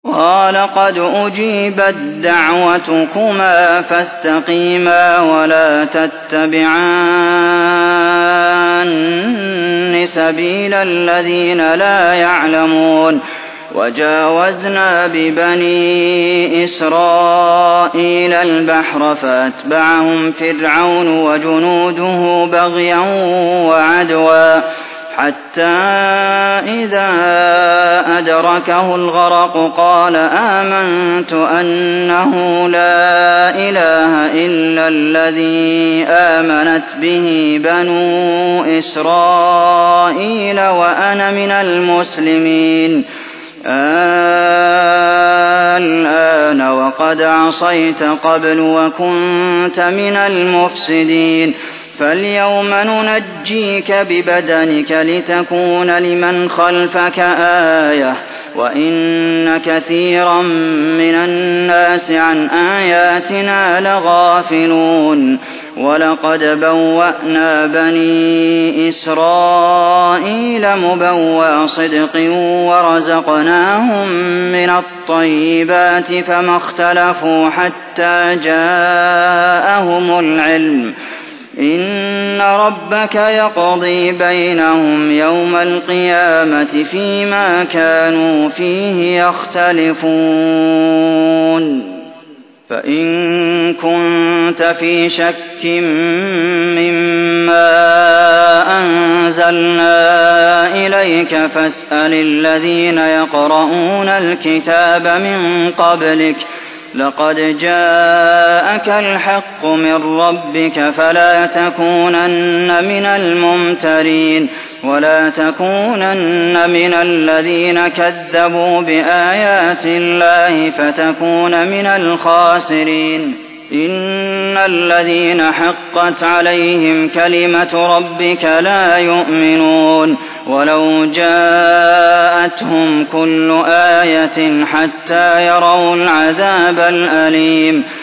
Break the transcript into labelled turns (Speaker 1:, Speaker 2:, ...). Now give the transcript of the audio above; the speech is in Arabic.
Speaker 1: قال قد أجيبت دعوتكما فاستقيما ولا تتبعان سبيل الذين لا يعلمون وجاوزنا ببني إسرائيل البحر فأتبعهم فرعون وجنوده بغيا وعدوا حتى إذا أدركه الغرق قال آمنت أنه لا إله إلا الذي آمنت به بنو إسرائيل وأنا من المسلمين الآن وقد عصيت قبل وكنت من المفسدين فاليوم ننجيك ببدنك لتكون لمن خلفك آية وإن كثيرا من الناس عن آياتنا لغافلون ولقد بوأنا بني إسرائيل مبوأ صدق ورزقناهم من الطيبات فما اختلفوا حتى جاءهم العلم إن ربك يقضي بينهم يوم القيامة فيما كانوا فيه يختلفون فإن كنت في شك مما أنزلنا إليك فاسأل الذين يقرؤون الكتاب من قبلك لقد جاءك الحق من ربك فلا تكونن من الممترين ولا تكونن من الذين كذبوا بآيات الله فتكون من الخاسرين إن الذين حقت عليهم كلمة ربك لا يؤمنون ولو جاءتهم كل آية حتى يروا العذاب الأليم